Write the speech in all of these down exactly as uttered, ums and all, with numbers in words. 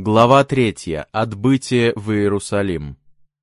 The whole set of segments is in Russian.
Глава третья. Отбытие в Иерусалим.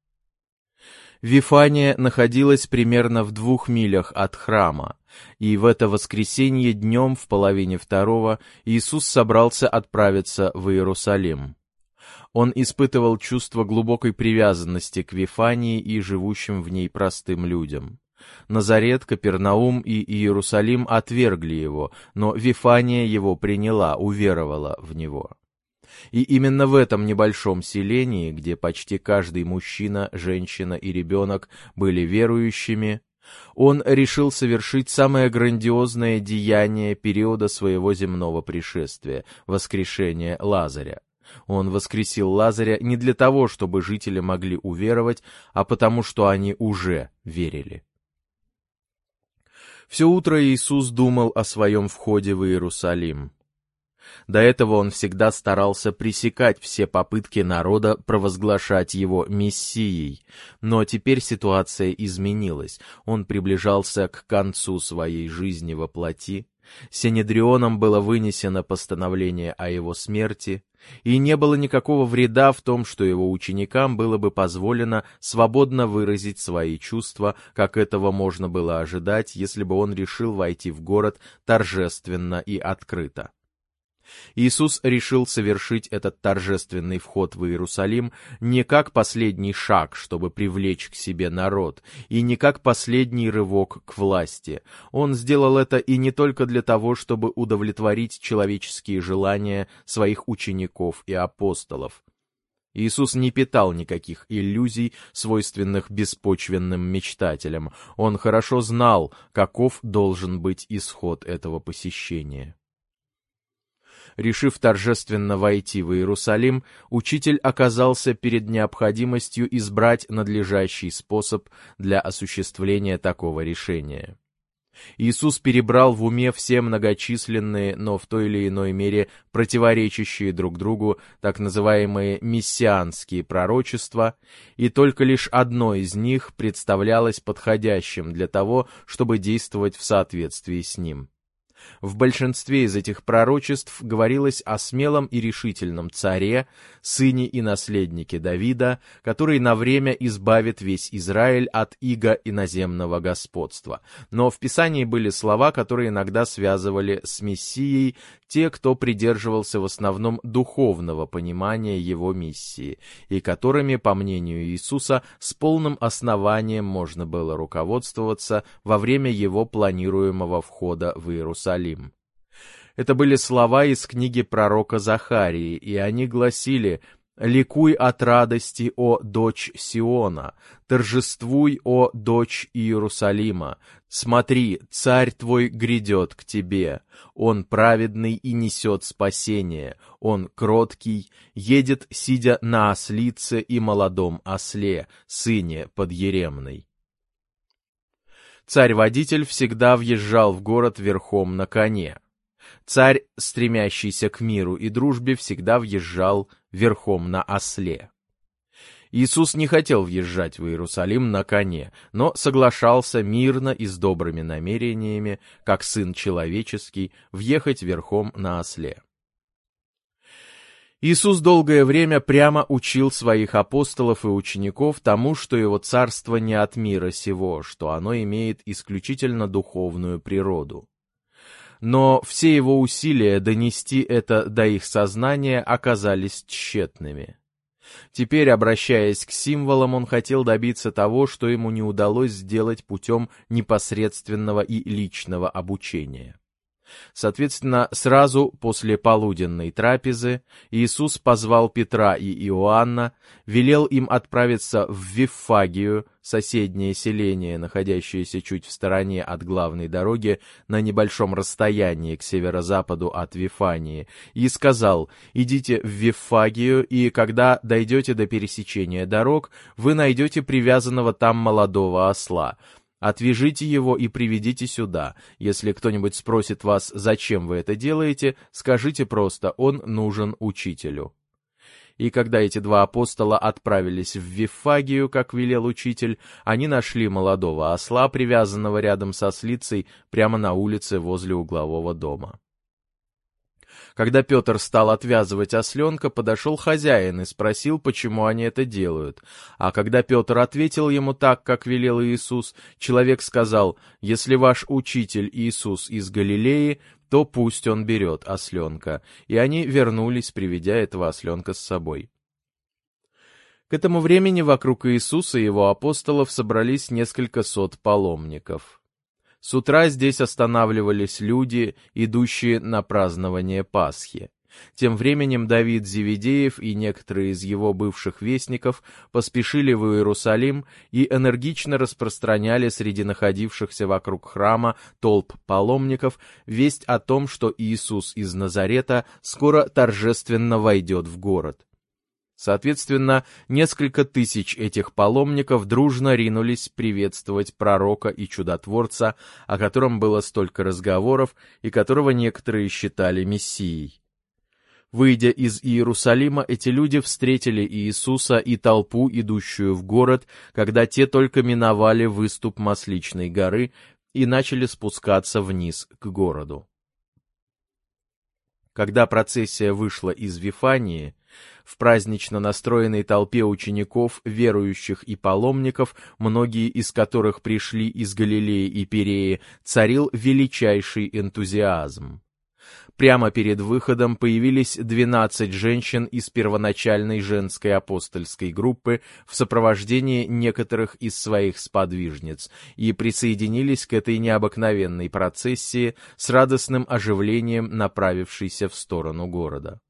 Вифания находилась примерно в двух милях от храма, и в это воскресенье днем в половине второго Иисус собрался отправиться в Иерусалим. Он испытывал чувство глубокой привязанности к Вифании и живущим в ней простым людям. Назарет, Капернаум и Иерусалим отвергли его, но Вифания его приняла, уверовала в него. И именно в этом небольшом селении, где почти каждый мужчина, женщина и ребенок были верующими, он решил совершить самое грандиозное деяние периода своего земного пришествия — воскрешение Лазаря. Он воскресил Лазаря не для того, чтобы жители могли уверовать, а потому что они уже верили. Все утро Иисус думал о своем входе в Иерусалим. До этого он всегда старался пресекать все попытки народа провозглашать его мессией, но теперь ситуация изменилась. Он приближался к концу своей жизни во плоти, Синедрионом было вынесено постановление о его смерти, и не было никакого вреда в том, что его ученикам было бы позволено свободно выразить свои чувства, как этого можно было ожидать, если бы он решил войти в город торжественно и открыто. Иисус решил совершить этот торжественный вход в Иерусалим не как последний шаг, чтобы привлечь к себе народ, и не как последний рывок к власти. Он сделал это и не только для того, чтобы удовлетворить человеческие желания своих учеников и апостолов. Иисус не питал никаких иллюзий, свойственных беспочвенным мечтателям. Он хорошо знал, каков должен быть исход этого посещения. Решив торжественно войти в Иерусалим, учитель оказался перед необходимостью избрать надлежащий способ для осуществления такого решения. Иисус перебрал в уме все многочисленные, но в той или иной мере противоречащие друг другу так называемые мессианские пророчества, и только лишь одно из них представлялось подходящим для того, чтобы действовать в соответствии с ним. В большинстве из этих пророчеств говорилось о смелом и решительном царе, сыне и наследнике Давида, который на время избавит весь Израиль от ига иноземного господства. Но в Писании были слова, которые иногда связывали с Мессией те, кто придерживался в основном духовного понимания его миссии, и которыми, по мнению Иисуса, с полным основанием можно было руководствоваться во время его планируемого входа в Иерусалим. Это были слова из книги пророка Захарии, и они гласили: «Ликуй от радости, о дочь Сиона! Торжествуй, о дочь Иерусалима! Смотри, царь твой грядет к тебе, он праведный и несет спасение, он кроткий, едет, сидя на ослице и молодом осле, сыне подъеремной». Царь-водитель всегда въезжал в город верхом на коне. Царь, стремящийся к миру и дружбе, всегда въезжал верхом на осле. Иисус не хотел въезжать в Иерусалим на коне, но соглашался мирно и с добрыми намерениями, как Сын Человеческий, въехать верхом на осле. Иисус долгое время прямо учил своих апостолов и учеников тому, что его царство не от мира сего, что оно имеет исключительно духовную природу. Но все его усилия донести это до их сознания оказались тщетными. Теперь, обращаясь к символам, он хотел добиться того, что ему не удалось сделать путем непосредственного и личного обучения. Соответственно, сразу после полуденной трапезы Иисус позвал Петра и Иоанна, велел им отправиться в Виффагию, соседнее селение, находящееся чуть в стороне от главной дороги на небольшом расстоянии к северо-западу от Вифании, и сказал: «Идите в Виффагию, и когда дойдете до пересечения дорог, вы найдете привязанного там молодого осла. Отвяжите его и приведите сюда. Если кто-нибудь спросит вас, зачем вы это делаете, скажите просто: он нужен учителю». И когда эти два апостола отправились в Виффагию, как велел учитель, они нашли молодого осла, привязанного рядом со ослицей, прямо на улице возле углового дома. Когда Петр стал отвязывать осленка, подошел хозяин и спросил, почему они это делают. А когда Петр ответил ему так, как велел Иисус, человек сказал: «Если ваш учитель Иисус из Галилеи, то пусть он берет осленка». И они вернулись, приведя этого осленка с собой. К этому времени вокруг Иисуса и его апостолов собрались несколько сот паломников. С утра здесь останавливались люди, идущие на празднование Пасхи. Тем временем Давид Зеведеев и некоторые из его бывших вестников поспешили в Иерусалим и энергично распространяли среди находившихся вокруг храма толп паломников весть о том, что Иисус из Назарета скоро торжественно войдет в город. Соответственно, несколько тысяч этих паломников дружно ринулись приветствовать пророка и чудотворца, о котором было столько разговоров и которого некоторые считали мессией. Выйдя из Иерусалима, эти люди встретили Иисуса и толпу, идущую в город, когда те только миновали выступ Масличной горы и начали спускаться вниз к городу. Когда процессия вышла из Вифании, в празднично настроенной толпе учеников, верующих и паломников, многие из которых пришли из Галилеи и Пиреи, царил величайший энтузиазм. Прямо перед выходом появились двенадцать женщин из первоначальной женской апостольской группы в сопровождении некоторых из своих сподвижниц и присоединились к этой необыкновенной процессии с радостным оживлением, направившейся в сторону города.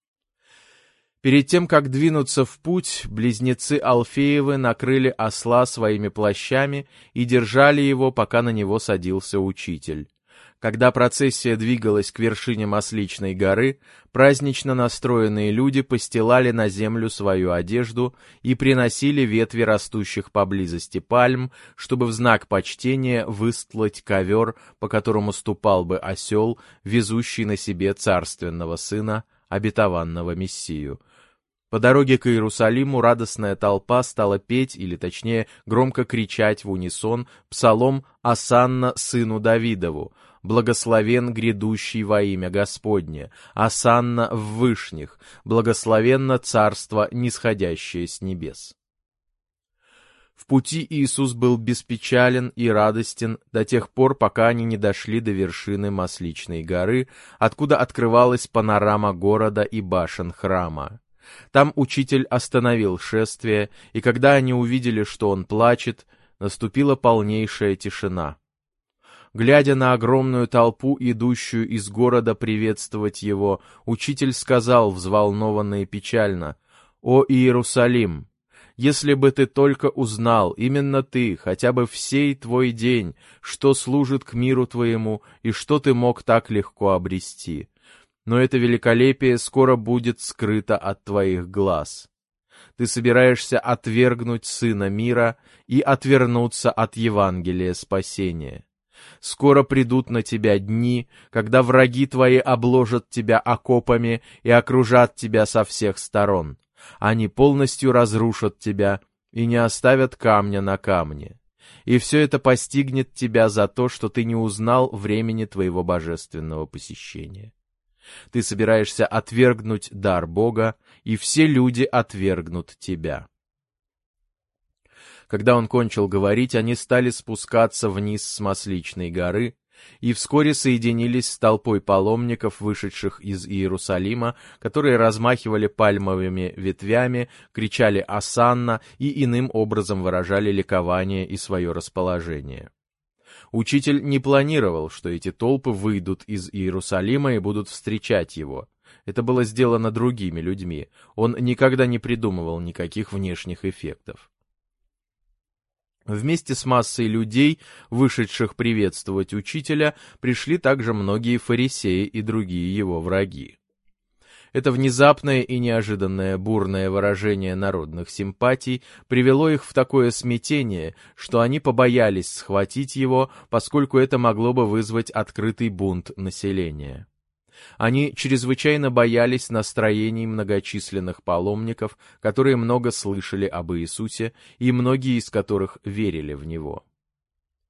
Перед тем, как двинуться в путь, близнецы Алфеевы накрыли осла своими плащами и держали его, пока на него садился учитель. Когда процессия двигалась к вершине Масличной горы, празднично настроенные люди постилали на землю свою одежду и приносили ветви растущих поблизости пальм, чтобы в знак почтения выстлать ковер, по которому ступал бы осел, везущий на себе царственного сына, обетованного Мессию. По дороге к Иерусалиму радостная толпа стала петь, или точнее громко кричать в унисон псалом «Осанна сыну Давидову», «Благословен грядущий во имя Господне», «Осанна в вышних», «Благословенно царство, нисходящее с небес». В пути Иисус был беспечален и радостен до тех пор, пока они не дошли до вершины Масличной горы, откуда открывалась панорама города и башен храма. Там учитель остановил шествие, и когда они увидели, что он плачет, наступила полнейшая тишина. Глядя на огромную толпу, идущую из города приветствовать его, учитель сказал взволнованно и печально: «О Иерусалим! Если бы ты только узнал, именно ты, хотя бы в сей твой день, что служит к миру твоему и что ты мог так легко обрести. Но это великолепие скоро будет скрыто от твоих глаз. Ты собираешься отвергнуть Сына мира и отвернуться от Евангелия спасения. Скоро придут на тебя дни, когда враги твои обложат тебя окопами и окружат тебя со всех сторон. Они полностью разрушат тебя и не оставят камня на камне. И все это постигнет тебя за то, что ты не узнал времени твоего божественного посещения. Ты собираешься отвергнуть дар Бога, и все люди отвергнут тебя». Когда он кончил говорить, они стали спускаться вниз с Масличной горы и вскоре соединились с толпой паломников, вышедших из Иерусалима, которые размахивали пальмовыми ветвями, кричали «Осанна» и иным образом выражали ликование и свое расположение. Учитель не планировал, что эти толпы выйдут из Иерусалима и будут встречать его. Это было сделано другими людьми. Он никогда не придумывал никаких внешних эффектов. Вместе с массой людей, вышедших приветствовать учителя, пришли также многие фарисеи и другие его враги. Это внезапное и неожиданное бурное выражение народных симпатий привело их в такое смятение, что они побоялись схватить его, поскольку это могло бы вызвать открытый бунт населения. Они чрезвычайно боялись настроений многочисленных паломников, которые много слышали об Иисусе, и многие из которых верили в Него.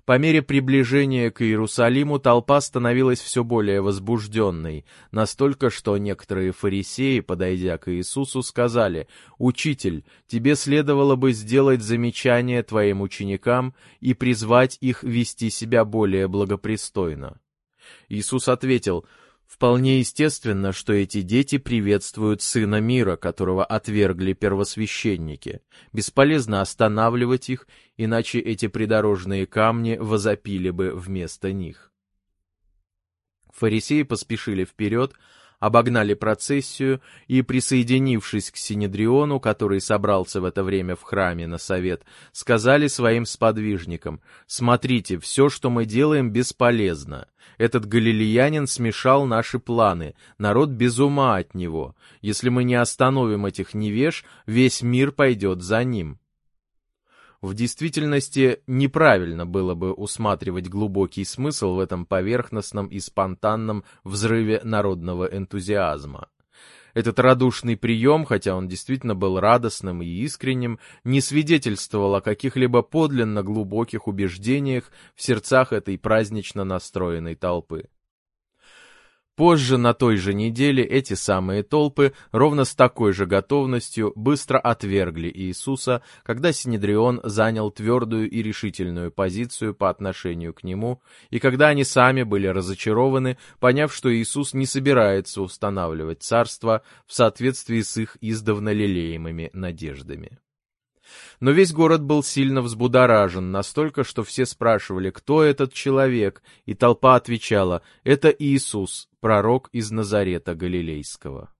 По мере приближения к Иерусалиму толпа становилась все более возбужденной, настолько, что некоторые фарисеи, подойдя к Иисусу, сказали: «Учитель, тебе следовало бы сделать замечание твоим ученикам и призвать их вести себя более благопристойно». Иисус ответил: «Вполне естественно, что эти дети приветствуют Сына Мира, которого отвергли первосвященники. Бесполезно останавливать их, иначе эти придорожные камни возопили бы вместо них». Фарисеи поспешили вперед, обогнали процессию и, присоединившись к Синедриону, который собрался в это время в храме на совет, сказали своим сподвижникам: «Смотрите, все, что мы делаем, бесполезно. Этот галилеянин смешал наши планы, народ без ума от него. Если мы не остановим этих невеж, весь мир пойдет за ним». В действительности, неправильно было бы усматривать глубокий смысл в этом поверхностном и спонтанном взрыве народного энтузиазма. Этот радушный прием, хотя он действительно был радостным и искренним, не свидетельствовал о каких-либо подлинно глубоких убеждениях в сердцах этой празднично настроенной толпы. Позже, на той же неделе, эти самые толпы ровно с такой же готовностью быстро отвергли Иисуса, когда Синедрион занял твердую и решительную позицию по отношению к нему, и когда они сами были разочарованы, поняв, что Иисус не собирается устанавливать царство в соответствии с их издавна лелеемыми надеждами. Но весь город был сильно взбудоражен, настолько, что все спрашивали, кто этот человек, и толпа отвечала: «Это Иисус, пророк из Назарета Галилейского».